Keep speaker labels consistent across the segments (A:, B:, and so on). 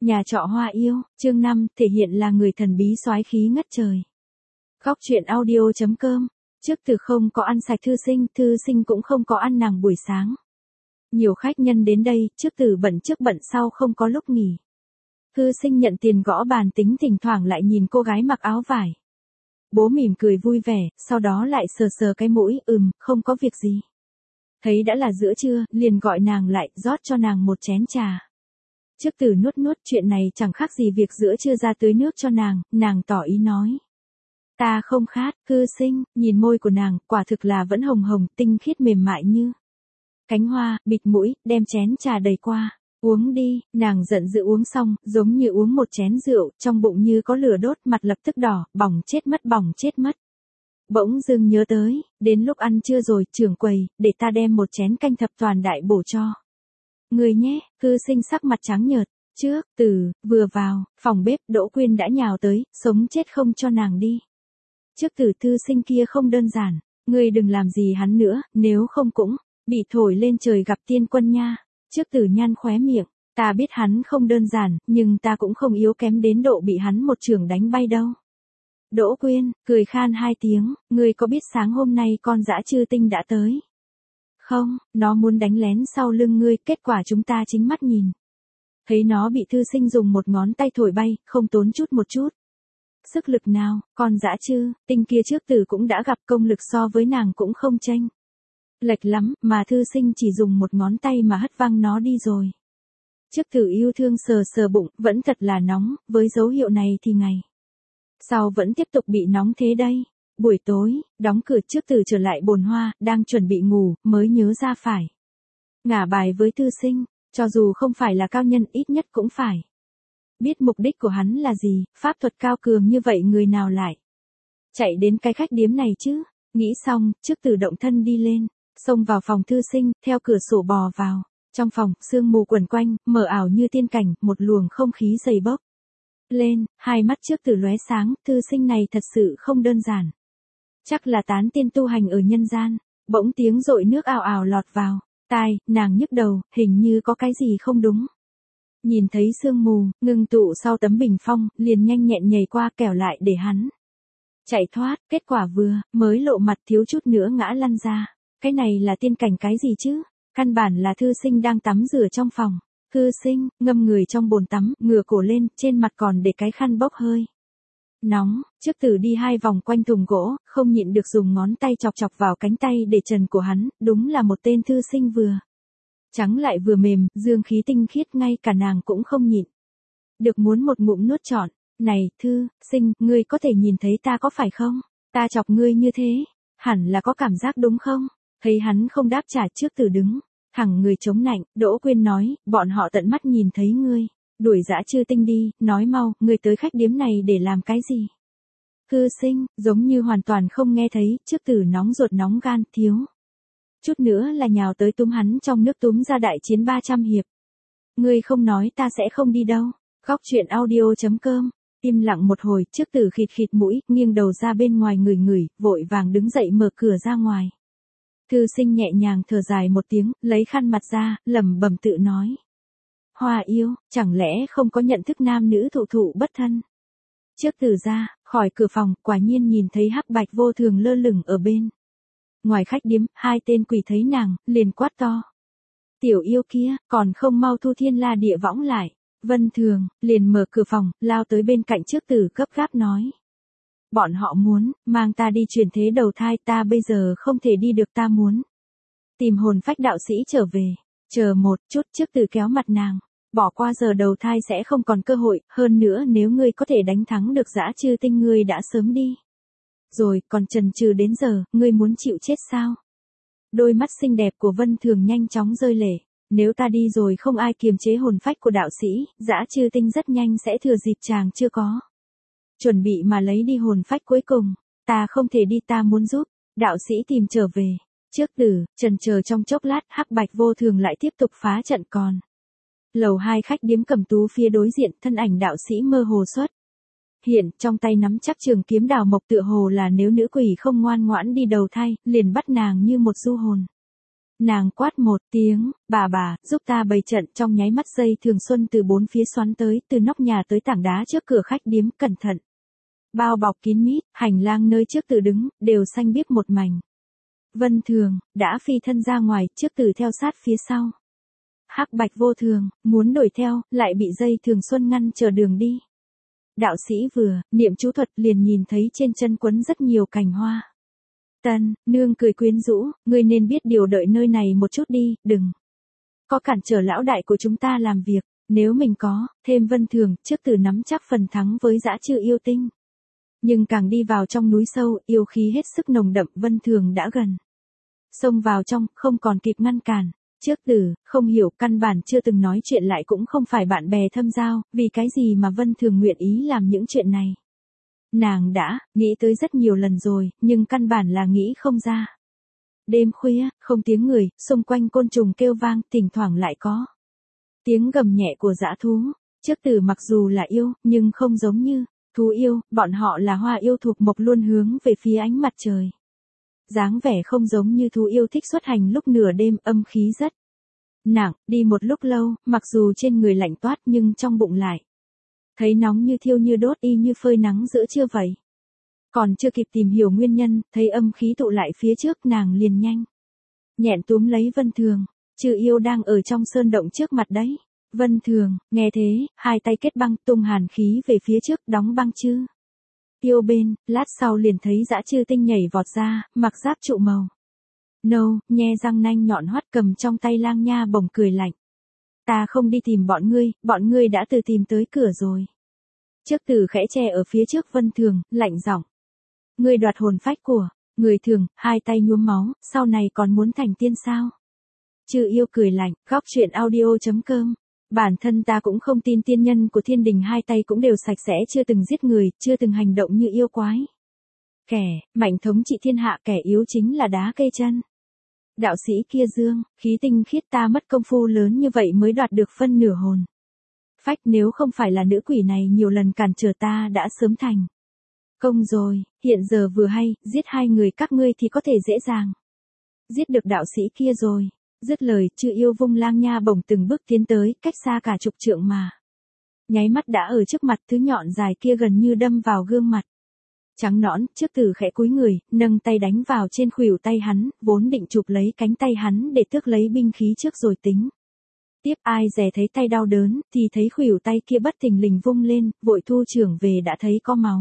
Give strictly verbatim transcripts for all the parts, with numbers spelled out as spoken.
A: Nhà trọ Hoa Yêu, chương năm, thể hiện là người thần bí soái khí ngất trời. Góc truyện audio chấm com. Trước từ không có ăn sạch thư sinh, thư sinh cũng không có ăn nàng buổi sáng. Nhiều khách nhân đến đây, trước từ bận trước bận sau không có lúc nghỉ. Thư sinh nhận tiền gõ bàn tính thỉnh thoảng lại nhìn cô gái mặc áo vải. Bố mỉm cười vui vẻ, sau đó lại sờ sờ cái mũi, ừm, không có việc gì. Thấy đã là giữa trưa, liền gọi nàng lại, rót cho nàng một chén trà. Trước từ nuốt nuốt, chuyện này chẳng khác gì việc giữa trưa ra tưới nước cho nàng, nàng tỏ ý nói. Ta không khát, thư sinh, nhìn môi của nàng, quả thực là vẫn hồng hồng, tinh khiết mềm mại như cánh hoa, bịt mũi, đem chén trà đầy qua. Uống đi, nàng giận dữ uống xong, giống như uống một chén rượu, trong bụng như có lửa đốt, mặt lập tức đỏ, bỏng chết mất bỏng chết mất. Bỗng dưng nhớ tới, đến lúc ăn trưa rồi, trưởng quầy, để ta đem một chén canh thập toàn đại bổ cho người nhé. Thư sinh sắc mặt trắng nhợt. Trước từ vừa vào phòng bếp, Đỗ Quyên đã nhào tới, sống chết không cho nàng đi. Trước từ thư sinh kia không đơn giản, ngươi đừng làm gì hắn nữa, nếu không cũng bị thổi lên trời gặp tiên quân nha. Trước từ nhăn khóe miệng, ta biết hắn không đơn giản, nhưng ta cũng không yếu kém đến độ bị hắn một chưởng đánh bay đâu. Đỗ Quyên cười khan hai tiếng, ngươi có biết sáng hôm nay con dã chư tinh đã tới? Không, nó muốn đánh lén sau lưng ngươi, kết quả chúng ta chính mắt nhìn. Thấy nó bị thư sinh dùng một ngón tay thổi bay, không tốn chút một chút sức lực nào, con dã chư tinh kia trước từ cũng đã gặp, công lực so với nàng cũng không chênh lệch lắm, mà thư sinh chỉ dùng một ngón tay mà hất văng nó đi rồi. Trước từ yêu thương sờ sờ bụng, vẫn thật là nóng, với dấu hiệu này thì ngày sau vẫn tiếp tục bị nóng thế đây. Buổi tối, đóng cửa, trước từ trở lại bồn hoa, đang chuẩn bị ngủ, mới nhớ ra phải ngả bài với thư sinh, cho dù không phải là cao nhân, ít nhất cũng phải biết mục đích của hắn là gì. Pháp thuật cao cường như vậy người nào lại chạy đến cái khách điếm này chứ? Nghĩ xong, trước từ động thân đi lên, xông vào phòng thư sinh, theo cửa sổ bò vào. Trong phòng, sương mù quẩn quanh, mờ ảo như tiên cảnh, một luồng không khí dày bốc lên, hai mắt trước từ lóe sáng, thư sinh này thật sự không đơn giản. Chắc là tán tiên tu hành ở nhân gian. Bỗng tiếng dội nước ào ào lọt vào tai, nàng nhức đầu, hình như có cái gì không đúng. Nhìn thấy sương mù ngưng tụ sau tấm bình phong, liền nhanh nhẹn nhảy qua, kẻo lại để hắn chạy thoát. Kết quả vừa mới lộ mặt thiếu chút nữa ngã lăn ra. Cái này là tiên cảnh cái gì chứ? Căn bản là thư sinh đang tắm rửa trong phòng. Thư sinh ngâm người trong bồn tắm, ngửa cổ lên, trên mặt còn để cái khăn bốc hơi nóng. Trước từ đi hai vòng quanh thùng gỗ, không nhịn được dùng ngón tay chọc chọc vào cánh tay để trần của hắn. Đúng là một tên thư sinh vừa trắng lại vừa mềm, dương khí tinh khiết, ngay cả nàng cũng không nhịn được muốn một ngụm nuốt trọn. Này, thư sinh, ngươi có thể nhìn thấy ta có phải không? Ta chọc ngươi như thế, hẳn là có cảm giác đúng không? Thấy hắn không đáp trả, trước từ đứng thẳng người chống nạnh. Đỗ Quyên nói, bọn họ tận mắt nhìn thấy ngươi đuổi dã chư tinh đi, nói mau, ngươi tới khách điếm này để làm cái gì? Thư sinh giống như hoàn toàn không nghe thấy, trước từ nóng ruột nóng gan, thiếu chút nữa là nhào tới túm hắn trong nước, túm ra đại chiến ba trăm hiệp. Ngươi không nói ta sẽ không đi đâu. Góc truyện audio chấm com. Im lặng một hồi, trước từ khịt khịt mũi, nghiêng đầu ra bên ngoài ngửi ngửi, vội vàng đứng dậy mở cửa ra ngoài. Thư sinh nhẹ nhàng thở dài một tiếng, lấy khăn mặt ra, lẩm bẩm tự nói. Hoa Yêu, chẳng lẽ không có nhận thức nam nữ thụ thụ bất thân? Trước từ ra khỏi cửa phòng, quả nhiên nhìn thấy Hắc Bạch Vô Thường lơ lửng ở bên ngoài khách điếm. Hai tên quỷ thấy nàng, liền quát to. Tiểu yêu kia, còn không mau thu thiên la địa võng lại. Vân Thường liền mở cửa phòng, lao tới bên cạnh trước từ, gấp gáp nói. Bọn họ muốn mang ta đi chuyển thế đầu thai, ta bây giờ không thể đi được, ta muốn tìm hồn phách đạo sĩ trở về. Chờ một chút, trước từ kéo mặt nàng. Bỏ qua giờ đầu thai sẽ không còn cơ hội, hơn nữa nếu ngươi có thể đánh thắng được dã chư tinh, ngươi đã sớm đi rồi, còn chần chừ đến giờ, ngươi muốn chịu chết sao? Đôi mắt xinh đẹp của Vân Thường nhanh chóng rơi lệ. Nếu ta đi rồi không ai kiềm chế hồn phách của đạo sĩ, dã chư tinh rất nhanh sẽ thừa dịp chàng chưa có chuẩn bị mà lấy đi hồn phách cuối cùng. Ta không thể đi, ta muốn giúp đạo sĩ tìm trở về. Trước từ chần chờ trong chốc lát, Hắc Bạch Vô Thường lại tiếp tục phá trận. Còn lầu hai khách điếm Cẩm Tú phía đối diện, thân ảnh đạo sĩ mơ hồ xuất hiện, trong tay nắm chắc trường kiếm đào mộc, tựa hồ là nếu nữ quỷ không ngoan ngoãn đi đầu thai, liền bắt nàng như một du hồn Nàng quát một tiếng, bà bà, giúp ta bày trận. Trong nháy mắt dây thường xuân từ bốn phía xoắn tới, từ nóc nhà tới tảng đá trước cửa khách điếm, cẩn thận. Bao bọc kín mít, hành lang nơi trước tử đứng, đều xanh biếc một mảnh. Vân Thường, đã phi thân ra ngoài, trước tử theo sát phía sau. Hắc Bạch vô thường, muốn đuổi theo, lại bị dây thường xuân ngăn chờ đường đi. Đạo sĩ vừa, niệm chú thuật liền nhìn thấy trên chân quấn rất nhiều cành hoa. Tân, nương cười quyến rũ, ngươi nên biết điều đợi nơi này một chút đi, đừng có cản trở lão đại của chúng ta làm việc, nếu mình có, thêm Vân Thường, trước tử nắm chắc phần thắng với dã trư yêu tinh. Nhưng càng đi vào trong núi sâu, yêu khí hết sức nồng đậm, Vân Thường đã gần. Xông vào trong, không còn kịp ngăn cản. Trước tử, không hiểu, căn bản chưa từng nói chuyện lại cũng không phải bạn bè thâm giao, vì cái gì mà Vân Thường nguyện ý làm những chuyện này. Nàng đã, nghĩ tới rất nhiều lần rồi, nhưng căn bản là nghĩ không ra. Đêm khuya, không tiếng người, xung quanh côn trùng kêu vang, thỉnh thoảng lại có tiếng gầm nhẹ của dã thú. Trước tử mặc dù là yêu, nhưng không giống như thú yêu, bọn họ là hoa yêu thuộc mộc luôn hướng về phía ánh mặt trời. Dáng vẻ không giống như thú yêu thích xuất hành lúc nửa đêm, âm khí rất nặng, đi một lúc lâu, mặc dù trên người lạnh toát nhưng trong bụng lại thấy nóng như thiêu như đốt, y như phơi nắng giữa trưa vậy. Còn chưa kịp tìm hiểu nguyên nhân, thấy âm khí tụ lại phía trước, nàng liền nhanh nhẹn túm lấy Vân Thường. Trừ yêu đang ở trong sơn động trước mặt đấy. Vân Thường, nghe thế, hai tay kết băng, tung hàn khí về phía trước, đóng băng chư yêu bên, lát sau liền thấy dã trư tinh nhảy vọt ra, mặc giáp trụ màu nâu, nhe răng nanh nhọn hoắt, cầm trong tay lang nha bổng cười lạnh. Ta không đi tìm bọn ngươi, bọn ngươi đã từ tìm tới cửa rồi. Trước tử khẽ che ở phía trước Vân Thường, lạnh giọng. Ngươi đoạt hồn phách của người thường, hai tay nhuốm máu, sau này còn muốn thành tiên sao? Trừ yêu cười lạnh, góc truyện audio chấm com. Bản thân ta cũng không tin tiên nhân của thiên đình hai tay cũng đều sạch sẽ, chưa từng giết người, chưa từng hành động như yêu quái. Kẻ mạnh thống trị thiên hạ, kẻ yếu chính là đá cây chân. Đạo sĩ kia dương, khí tinh khiết, ta mất công phu lớn như vậy mới đoạt được phân nửa hồn phách, nếu không phải là nữ quỷ này nhiều lần cản trở ta đã sớm thành công rồi, hiện giờ vừa hay, giết hai người các ngươi thì có thể dễ dàng giết được đạo sĩ kia rồi. Dứt lời, Trư yêu vung lang nha bổng từng bước tiến tới, cách xa cả chục trượng mà nháy mắt đã ở trước mặt, thứ nhọn dài kia gần như đâm vào gương mặt trắng nõn. Trước tử khẽ cúi người, nâng tay đánh vào trên khuỷu tay hắn, vốn định chụp lấy cánh tay hắn để tước lấy binh khí trước rồi tính tiếp, ai dè thấy tay đau đớn, thì thấy khuỷu tay kia bất thình lình vung lên, vội thu trưởng về đã thấy có máu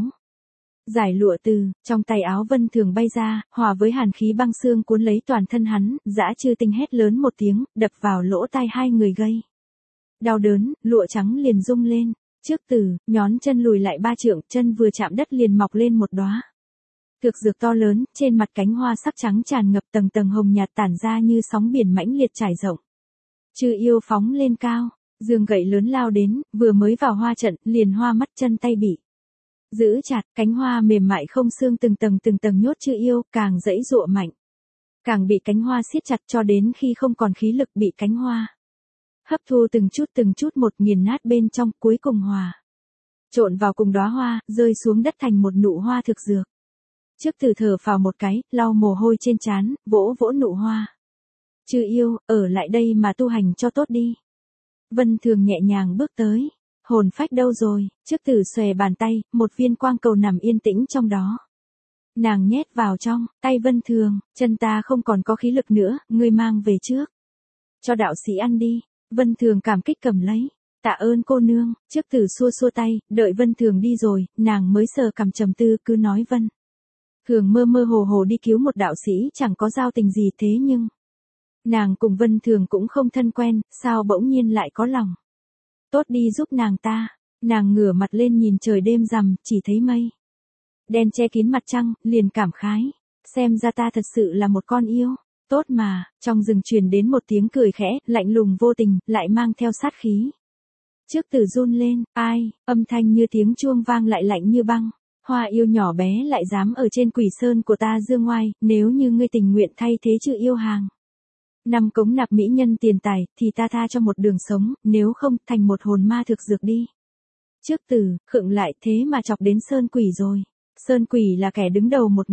A: giải lụa từ trong tay áo Vân Thường bay ra, hòa với hàn khí băng xương cuốn lấy toàn thân hắn. Dã trư tinh hét lớn một tiếng, đập vào lỗ tai hai người gây đau đớn, lụa trắng liền rung lên. Trước tử, nhón chân lùi lại ba trượng, chân vừa chạm đất liền mọc lên một đóa thực dược to lớn, trên mặt cánh hoa sắc trắng tràn ngập, tầng tầng hồng nhạt tản ra như sóng biển mãnh liệt trải rộng. Trư yêu phóng lên cao, giương gậy lớn lao đến, vừa mới vào hoa trận, liền hoa mắt chân tay bị giữ chặt, cánh hoa mềm mại không xương từng tầng từng tầng nhốt Trư yêu, càng dãy dụa mạnh, càng bị cánh hoa siết chặt, cho đến khi không còn khí lực bị cánh hoa hấp thu từng chút từng chút một, nghiền nát bên trong, cuối cùng hòa trộn vào cùng đóa hoa, rơi xuống đất thành một nụ hoa thực dược. Trước tử thở phào một cái, lau mồ hôi trên trán, vỗ vỗ nụ hoa. Trư yêu, ở lại đây mà tu hành cho tốt đi. Vân Thường nhẹ nhàng bước tới. Hồn phách đâu rồi? Trước tử xòe bàn tay, một viên quang cầu nằm yên tĩnh trong đó. Nàng nhét vào trong tay Vân Thường, chân ta không còn có khí lực nữa, ngươi mang về trước cho đạo sĩ ăn đi. Vân Thường cảm kích cầm lấy. Tạ ơn cô nương. Trước tử xua xua tay, đợi Vân Thường đi rồi, nàng mới sờ cằm trầm tư, cứ nói Vân Thường mơ mơ hồ hồ đi cứu một đạo sĩ, chẳng có giao tình gì, thế nhưng nàng cùng Vân Thường cũng không thân quen, sao bỗng nhiên lại có lòng tốt đi giúp nàng ta. Nàng ngửa mặt lên nhìn trời đêm rằm, chỉ thấy mây đen che kín mặt trăng, liền cảm khái, xem ra ta thật sự là một con yêu tốt mà. Trong rừng truyền đến một tiếng cười khẽ, lạnh lùng vô tình, lại mang theo sát khí. Trước tử run lên, ai, âm thanh như tiếng chuông vang lại lạnh như băng. Hoa yêu nhỏ bé lại dám ở trên quỷ sơn của ta dương ngoai, nếu như ngươi tình nguyện thay thế Trư yêu hàng năm cống nạp mỹ nhân tiền tài, thì ta tha cho một đường sống, nếu không, thành một hồn ma thực dược đi. Trước tử, khựng lại, thế mà chọc đến sơn quỷ rồi. Sơn quỷ là kẻ đứng đầu một ngọn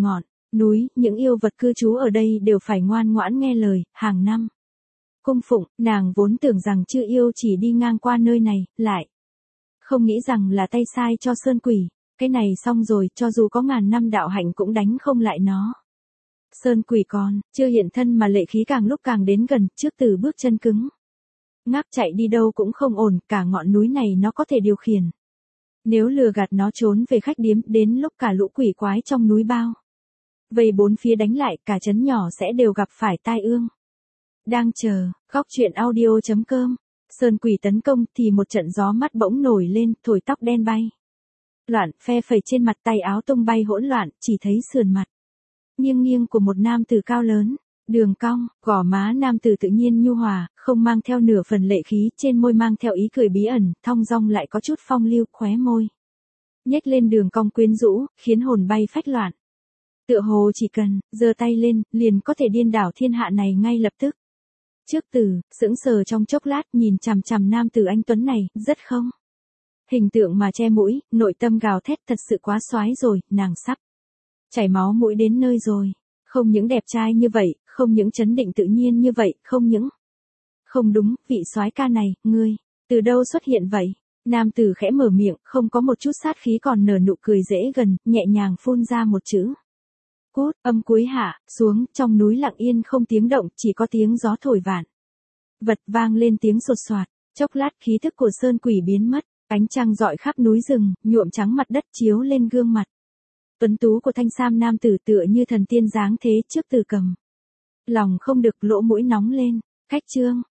A: Núi, những yêu vật cư trú ở đây đều phải ngoan ngoãn nghe lời, hàng năm cung phụng, nàng vốn tưởng rằng chư yêu chỉ đi ngang qua nơi này, lại không nghĩ rằng là tay sai cho sơn quỷ, cái này xong rồi, cho dù có ngàn năm đạo hạnh cũng đánh không lại nó. Sơn quỷ còn chưa hiện thân mà lệ khí càng lúc càng đến gần, trước từ bước chân cứng ngắc chạy đi đâu cũng không ổn, cả ngọn núi này nó có thể điều khiển. Nếu lừa gạt nó trốn về khách điếm, đến lúc cả lũ quỷ quái trong núi bao vây bốn phía đánh lại, cả trấn nhỏ sẽ đều gặp phải tai ương. Đang chờ, góc truyện audio chấm com, sơn quỷ tấn công thì một trận gió mắt bỗng nổi lên, thổi tóc đen bay loạn, phe phẩy trên mặt, tay áo tung bay hỗn loạn, chỉ thấy sườn mặt nghiêng nghiêng của một nam tử cao lớn, đường cong, gò má nam tử tự nhiên nhu hòa, không mang theo nửa phần lệ khí, trên môi mang theo ý cười bí ẩn, thong dong lại có chút phong lưu, khóe môi nhếch lên đường cong quyến rũ, khiến hồn bay phách loạn. Tựa hồ chỉ cần giơ tay lên, liền có thể điên đảo thiên hạ này ngay lập tức. Trước Từ sững sờ trong chốc lát, nhìn chằm chằm nam tử anh tuấn này, rất không hình tượng mà che mũi, nội tâm gào thét, thật sự quá soái rồi, nàng sắp chảy máu mũi đến nơi rồi. Không những đẹp trai như vậy, không những trấn định tự nhiên như vậy, không những không đúng, vị soái ca này, ngươi từ đâu xuất hiện vậy? Nam tử khẽ mở miệng, không có một chút sát khí, còn nở nụ cười dễ gần, nhẹ nhàng phun ra một chữ cút. Âm cuối hạ xuống, trong núi lặng yên không tiếng động, chỉ có tiếng gió thổi vạn vật vang lên tiếng sột soạt. Chốc lát khí thức của sơn quỷ biến mất, ánh trăng rọi khắp núi rừng, nhuộm trắng mặt đất, chiếu lên gương mặt tuấn tú của thanh sam nam tử, tựa như thần tiên dáng thế. Trước Từ cầm lòng không được, lỗ mũi nóng lên. Khách trương